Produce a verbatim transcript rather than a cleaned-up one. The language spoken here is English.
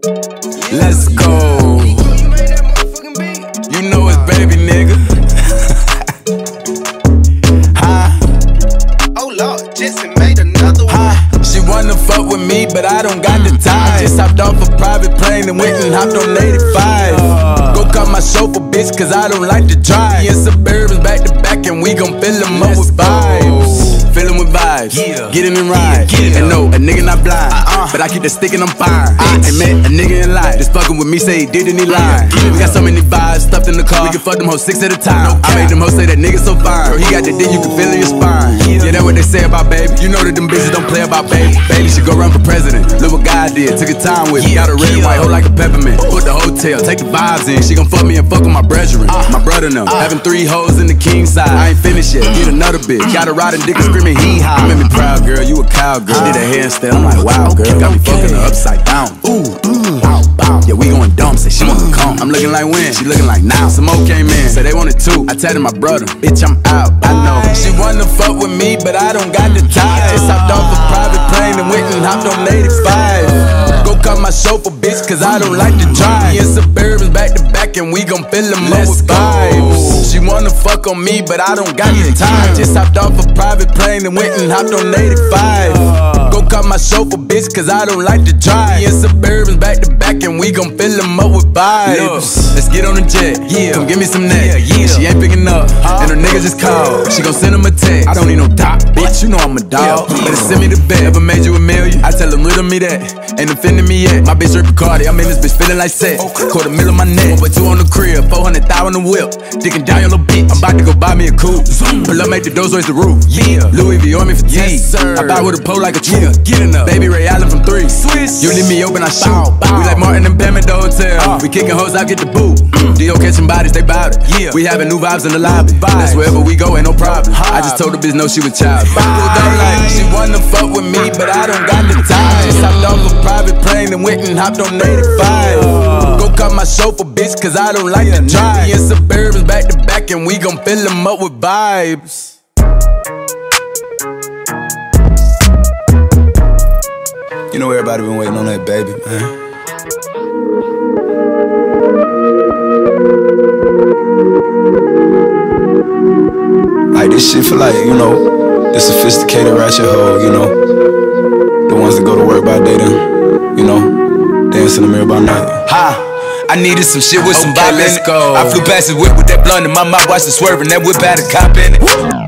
Let's go. You know it's baby, nigga. Huh? Oh Lord, Jesse made another one. Huh? She wanna fuck with me, but I don't got the time. I just hopped off a private plane and went and hopped on eighty-five. Go cut my chauffeur, bitch, cause I don't like to drive. Me and Suburbans back to back, and we gon' fill them up with vibes. Fill them with vibes, yeah. Get in and ride. Yeah, and no, a nigga not blind, uh-uh. But I keep the stick and I'm fine. I ain't met a nigga in line, just fucking with me, say he did and he lied. We got so many vibes stuffed in the car, we can fuck them hoes six at a time. I made them hoes say that nigga so fine, girl, he got the dick you can feel in your spine. Yeah, that's what they say about baby. You know that them bitches don't play about baby. Baby should go run for president. Look what God did, took her time with me. Got a red and white hoe like a peppermint. Put the hotel, take the vibes in. She gon' fuck me and fuck with my brethren. My brother them, having three hoes in the king side. I ain't finished yet, get another bitch. Got a riding dick and screaming hee haw. Proud girl, you a cowgirl. Did a handstand, I'm like, wow, girl. Got me fucking her upside down. Ooh, mm, bow, bow. Yeah, we going dumb, say she wanna come. I'm looking like when, she looking like now. Some more came in, say they wanted two. I tell my brother, bitch, I'm out. I know she wanna fuck with me, but I don't got the time. Just hopped off a private plane and went and hopped on eighty-five. Go cut my chauffeur, bitch, cause I don't like to drive. Me and Suburbans back to back, and we gon' fill them up with vibes. She wanna fuck on me, but I don't got the time. Just hopped off a private plane and went and hopped on eighty-five. Go cut my chauffeur, bitch, cause I don't like to drive. Me and Suburbans back to back, and we gon' fill them up with vibes. Let's get on the jet, yeah. Come give me some neck. Yeah, yeah. She ain't picking up, and her niggas just called. She gon' send him a text. I don't need no dot, bitch, you know I'm a dog. Yeah. Better send me the bet. Ever made you a million? I tell them riddle me that. Ain't offending me yet. My bitch Rick Cardi, I'm in this bitch feeling like sex. Quarter mil on my neck, one by two on the crib, four hundred thousand on the whip. Digging down your little bitch. I'm about to go buy me a coupe. Pull up, make the doors raise the roof. Yeah, Louis V on me for tea. Yes, sir. I buy with a pole like a tree. Yeah, get enough. Baby Ray Allen from three. Swiss. You leave me open, I shoot. Bow, bow. We like Martin and Pam at the hotel. Uh. We kicking hoes out, get the boot. Mm. D O catching bodies, they bout it. Yeah. We having new vibes in the lobby. Vibes. That's wherever we go, ain't no problem. Hi. I just told the bitch no, she was child. Like, she wanna fuck with me, but I don't got the time. Just hopped off a private plane and went and hopped on eighty-five. Uh. Go cut my chauffeur, bitch, cause I don't like yeah, to drive. Me and Suburbans back to back, and we gon' fill them up with vibes. You know everybody been waiting on that baby, man. Like this shit for like, you know, the sophisticated ratchet hoe, you know, the ones that go to work by day then, you know, dance in the mirror by night. Ha! I needed some shit with okay, some bop in it. Go. I flew past the whip with that blunt in my mouth, watched it swerving, that whip had a cop in it.